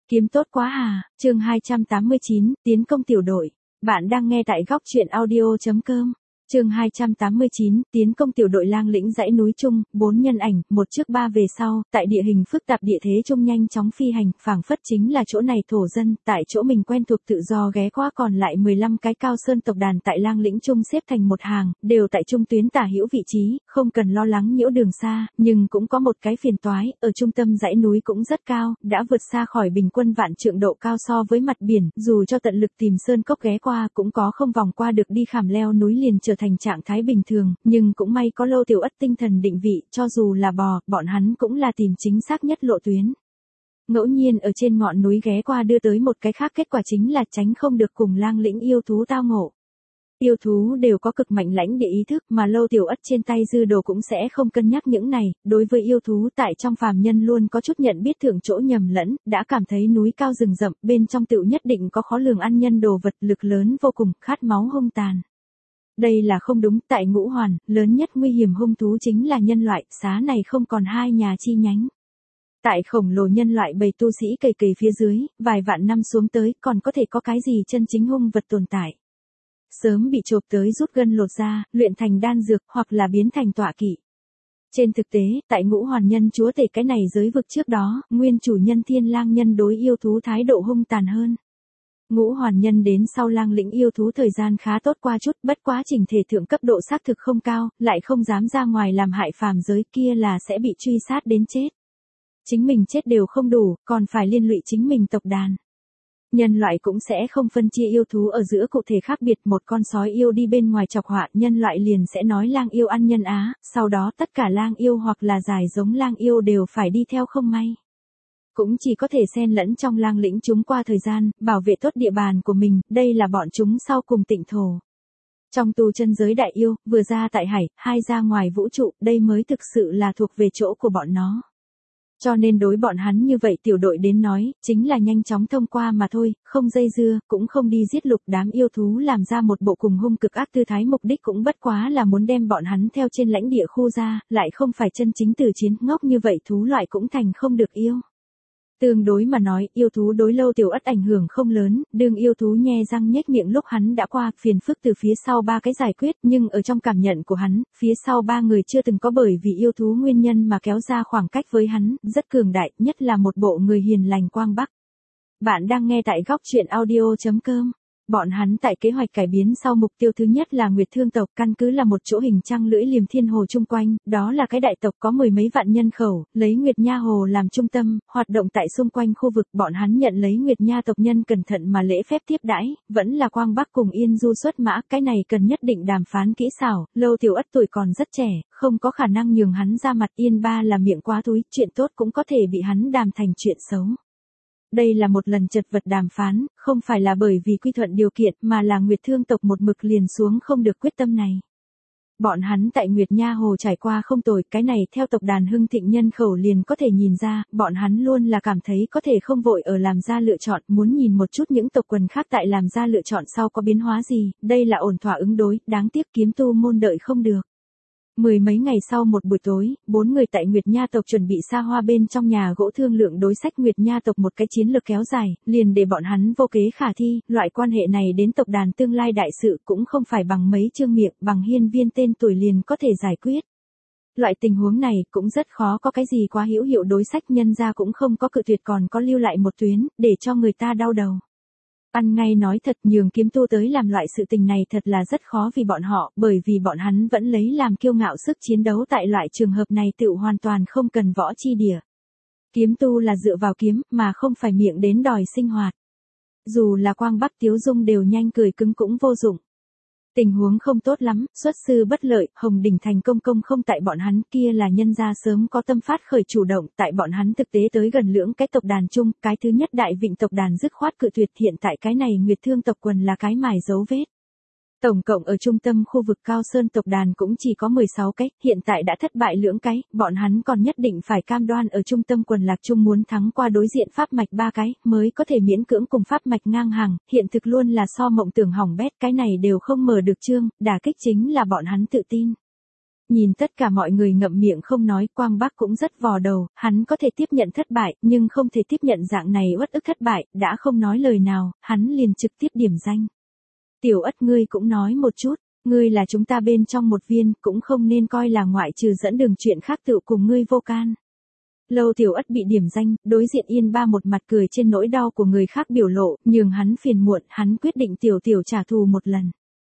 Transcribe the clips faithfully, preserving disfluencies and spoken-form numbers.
Kiếm tốt quá à, chương hai trăm tám mươi chín, tiến công tiểu đội. Bạn đang nghe tại góc truyện audio.com. Chương hai trăm tám mươi chín, tiến công tiểu đội lang lĩnh dãy núi Trung, bốn nhân ảnh, một trước ba về sau, tại địa hình phức tạp địa thế Trung nhanh chóng phi hành, phảng phất chính là chỗ này thổ dân, tại chỗ mình quen thuộc tự do ghé qua còn lại mười lăm cái cao sơn tộc đàn tại lang lĩnh Trung xếp thành một hàng, đều tại trung tuyến tả hữu vị trí, không cần lo lắng nhiễu đường xa, nhưng cũng có một cái phiền toái, ở trung tâm dãy núi cũng rất cao, đã vượt xa khỏi bình quân vạn trượng độ cao so với mặt biển, dù cho tận lực tìm sơn cốc ghé qua cũng có không vòng qua được đi khảm leo núi liền trở thành trạng thái bình thường, nhưng cũng may có Lâu Tiểu Ất tinh thần định vị, cho dù là bò, bọn hắn cũng là tìm chính xác nhất lộ tuyến. Ngẫu nhiên ở trên ngọn núi ghé qua đưa tới một cái khác kết quả chính là tránh không được cùng lang lĩnh yêu thú tao ngộ. Yêu thú đều có cực mạnh lãnh địa ý thức mà Lâu Tiểu Ất trên tay dư đồ cũng sẽ không cân nhắc những này, đối với yêu thú tại trong phàm nhân luôn có chút nhận biết thượng chỗ nhầm lẫn, đã cảm thấy núi cao rừng rậm, bên trong tựu nhất định có khó lường ăn nhân đồ vật lực lớn vô cùng, khát máu hung tàn. Đây là không đúng, tại Ngũ Hoàn, lớn nhất nguy hiểm hung thú chính là nhân loại, xá này không còn hai nhà chi nhánh. Tại khổng lồ nhân loại bầy tu sĩ cày cày phía dưới, vài vạn năm xuống tới, còn có thể có cái gì chân chính hung vật tồn tại. Sớm bị chộp tới rút gân lột ra, luyện thành đan dược, hoặc là biến thành tọa kỵ. Trên thực tế, tại Ngũ Hoàn nhân chúa tể cái này giới vực trước đó, nguyên chủ nhân Thiên Lang nhân đối yêu thú thái độ hung tàn hơn. Ngũ Hoàn nhân đến sau lang lĩnh yêu thú thời gian khá tốt qua chút, bất quá trình thể thượng cấp độ xác thực không cao, lại không dám ra ngoài làm hại phàm giới, kia là sẽ bị truy sát đến chết. Chính mình chết đều không đủ, còn phải liên lụy chính mình tộc đàn. Nhân loại cũng sẽ không phân chia yêu thú ở giữa cụ thể khác biệt, một con sói yêu đi bên ngoài chọc họa, nhân loại liền sẽ nói lang yêu ăn nhân á, sau đó tất cả lang yêu hoặc là dài giống lang yêu đều phải đi theo không may. Cũng chỉ có thể xen lẫn trong lang lĩnh chúng qua thời gian, bảo vệ tốt địa bàn của mình, đây là bọn chúng sau cùng tịnh thổ. Trong tu chân giới đại yêu, vừa ra tại hải, hai ra ngoài vũ trụ, đây mới thực sự là thuộc về chỗ của bọn nó. Cho nên đối bọn hắn như vậy tiểu đội đến nói, chính là nhanh chóng thông qua mà thôi, không dây dưa, cũng không đi giết lục đám yêu thú làm ra một bộ cùng hung cực ác tư thái, mục đích cũng bất quá là muốn đem bọn hắn theo trên lãnh địa khu ra, lại không phải chân chính từ chiến, ngốc như vậy thú loại cũng thành không được yêu. Tương đối mà nói, yêu thú đối Lâu Tiểu Ất ảnh hưởng không lớn, đương yêu thú nhe răng nhếch miệng lúc hắn đã qua, phiền phức từ phía sau ba cái giải quyết, nhưng ở trong cảm nhận của hắn, phía sau ba người chưa từng có bởi vì yêu thú nguyên nhân mà kéo ra khoảng cách với hắn, rất cường đại, nhất là một bộ người hiền lành quang bắc. Bạn đang nghe tại góc truyện audio.com. Bọn hắn tại kế hoạch cải biến sau mục tiêu thứ nhất là Nguyệt Thương tộc, căn cứ là một chỗ hình trăng lưỡi liềm thiên hồ chung quanh, đó là cái đại tộc có mười mấy vạn nhân khẩu, lấy Nguyệt Nha hồ làm trung tâm, hoạt động tại xung quanh khu vực, bọn hắn nhận lấy Nguyệt Nha tộc nhân cẩn thận mà lễ phép tiếp đãi, vẫn là Quang Bắc cùng Yên Du xuất mã, cái này cần nhất định đàm phán kỹ xảo, Lâu Tiểu Ất tuổi còn rất trẻ, không có khả năng nhường hắn ra mặt, Yên Ba là miệng quá túi, chuyện tốt cũng có thể bị hắn đàm thành chuyện xấu. Đây là một lần chật vật đàm phán, không phải là bởi vì quy thuận điều kiện mà là Nguyệt Thương tộc một mực liền xuống không được quyết tâm này. Bọn hắn tại Nguyệt Nha Hồ trải qua không tồi, cái này theo tộc đàn hưng thịnh nhân khẩu liền có thể nhìn ra, bọn hắn luôn là cảm thấy có thể không vội ở làm ra lựa chọn, muốn nhìn một chút những tộc quần khác tại làm ra lựa chọn sau có biến hóa gì, đây là ổn thỏa ứng đối, đáng tiếc kiếm tu môn đợi không được. Mười mấy ngày sau một buổi tối, bốn người tại Nguyệt Nha tộc chuẩn bị xa hoa bên trong nhà gỗ thương lượng đối sách Nguyệt Nha tộc một cái chiến lược kéo dài, liền để bọn hắn vô kế khả thi, loại quan hệ này đến tộc đàn tương lai đại sự cũng không phải bằng mấy chương miệng, bằng hiên viên tên tuổi liền có thể giải quyết. Loại tình huống này cũng rất khó có cái gì quá hữu hiệu đối sách, nhân ra cũng không có cự tuyệt còn có lưu lại một tuyến, để cho người ta đau đầu. Ăn ngay nói thật, nhường kiếm tu tới làm loại sự tình này thật là rất khó vì bọn họ, bởi vì bọn hắn vẫn lấy làm kiêu ngạo sức chiến đấu tại loại trường hợp này tự hoàn toàn không cần võ chi địa. Kiếm tu là dựa vào kiếm, mà không phải miệng đến đòi sinh hoạt. Dù là Quang Bắc Tiếu Dung đều nhanh cười cứng cũng vô dụng. Tình huống không tốt lắm, xuất sư bất lợi, Hồng Đỉnh thành công công không tại bọn hắn, kia là nhân gia sớm có tâm phát khởi chủ động, tại bọn hắn thực tế tới gần lưỡng cái tộc đàn chung, cái thứ nhất đại vịnh tộc đàn dứt khoát cự tuyệt, hiện tại cái này Nguyệt Thương tộc quần là cái mài dấu vết. Tổng cộng ở trung tâm khu vực Cao Sơn tộc đàn cũng chỉ có mười sáu cái, hiện tại đã thất bại lưỡng cái, bọn hắn còn nhất định phải cam đoan ở trung tâm quần lạc chung muốn thắng qua đối diện pháp mạch ba cái, mới có thể miễn cưỡng cùng pháp mạch ngang hàng, hiện thực luôn là so mộng tưởng hỏng bét, cái này đều không mở được chương, đả kích chính là bọn hắn tự tin. Nhìn tất cả mọi người ngậm miệng không nói, Quang Bắc cũng rất vò đầu, hắn có thể tiếp nhận thất bại, nhưng không thể tiếp nhận dạng này uất ức thất bại, đã không nói lời nào, hắn liền trực tiếp điểm danh. Tiểu Ất, ngươi cũng nói một chút, ngươi là chúng ta bên trong một viên, cũng không nên coi là ngoại trừ dẫn đường chuyện khác tự cùng ngươi vô can. Lâu Tiểu Ất bị điểm danh, đối diện Yên Ba một mặt cười trên nỗi đau của người khác biểu lộ, nhường hắn phiền muộn, hắn quyết định tiểu tiểu trả thù một lần.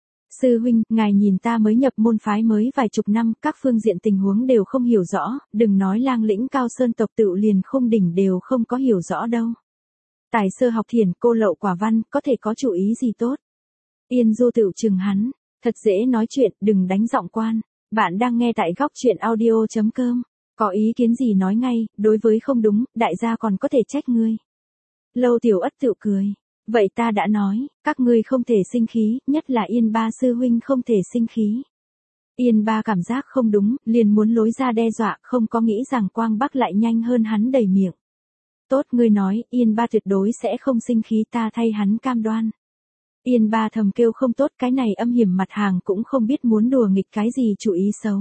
Sư huynh, ngài nhìn ta mới nhập môn phái mới vài chục năm, các phương diện tình huống đều không hiểu rõ, đừng nói Lang Lĩnh Cao Sơn tộc tự liền Khung Đỉnh đều không có hiểu rõ đâu. Tài sơ học thiền, cô lậu quả văn, có thể có chủ ý gì tốt? Yên Du tựu chừng hắn, thật dễ nói chuyện, đừng đánh giọng quan. Bạn đang nghe tại góc truyện audio chấm com. Có ý kiến gì nói ngay, đối với không đúng, đại gia còn có thể trách ngươi. Lâu Tiểu Ất tựu cười. Vậy ta đã nói, các ngươi không thể sinh khí, nhất là Yên Ba sư huynh không thể sinh khí. Yên Ba cảm giác không đúng, liền muốn lối ra đe dọa, không có nghĩ rằng Quang Bắc lại nhanh hơn hắn đầy miệng. Tốt, ngươi nói, Yên Ba tuyệt đối sẽ không sinh khí, ta thay hắn cam đoan. Yên Ba thầm kêu không tốt, cái này âm hiểm mặt hàng cũng không biết muốn đùa nghịch cái gì chủ ý xấu.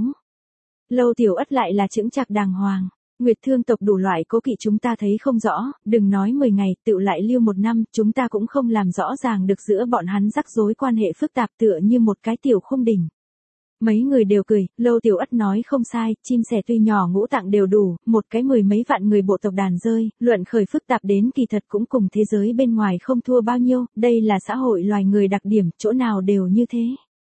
Lâu Tiểu Ất lại là chững chạc đàng hoàng. Nguyệt Thương tộc đủ loại cố kỵ chúng ta thấy không rõ, đừng nói mười ngày, tự lại lưu một năm, chúng ta cũng không làm rõ ràng được giữa bọn hắn rắc rối quan hệ phức tạp tựa như một cái tiểu Khung Đỉnh. Mấy người đều cười, Lâu Tiểu Ất nói không sai, chim sẻ tuy nhỏ ngũ tạng đều đủ, một cái mười mấy vạn người bộ tộc đàn rơi, luận khởi phức tạp đến kỳ thật cũng cùng thế giới bên ngoài không thua bao nhiêu, đây là xã hội loài người đặc điểm, chỗ nào đều như thế.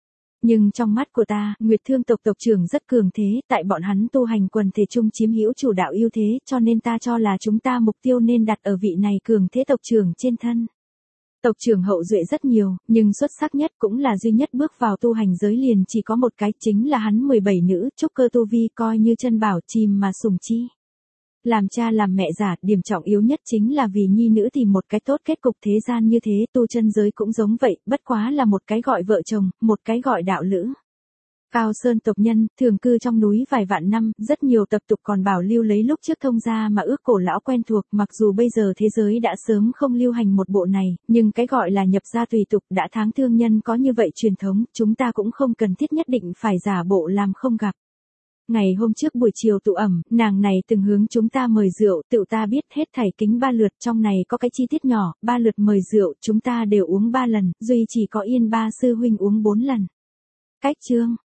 Nhưng trong mắt của ta, Nguyệt Thương tộc tộc trưởng rất cường thế, tại bọn hắn tu hành quần thể chung chiếm hữu chủ đạo ưu thế, cho nên ta cho là chúng ta mục tiêu nên đặt ở vị này cường thế tộc trưởng trên thân. Tộc trưởng hậu duệ rất nhiều, nhưng xuất sắc nhất cũng là duy nhất bước vào tu hành giới liền chỉ có một cái, chính là hắn mười bảy nữ, trúc cơ tu vi coi như chân bảo chìm mà sùng chi. Làm cha làm mẹ giả, điểm trọng yếu nhất chính là vì nhi nữ tìm một cái tốt kết cục thế gian như thế, tu chân giới cũng giống vậy, bất quá là một cái gọi vợ chồng, một cái gọi đạo lữ. Cao Sơn tộc nhân, thường cư trong núi vài vạn năm, rất nhiều tập tục còn bảo lưu lấy lúc trước thông gia mà ước cổ lão quen thuộc, mặc dù bây giờ thế giới đã sớm không lưu hành một bộ này, nhưng cái gọi là nhập gia tùy tục đã tháng thương nhân có như vậy truyền thống, chúng ta cũng không cần thiết nhất định phải giả bộ làm không gặp. Ngày hôm trước buổi chiều tụ ẩm, nàng này từng hướng chúng ta mời rượu, tự ta biết hết thảy kính ba lượt, trong này có cái chi tiết nhỏ, ba lượt mời rượu, chúng ta đều uống ba lần, duy chỉ có Yên Ba sư huynh uống bốn lần. Cách chương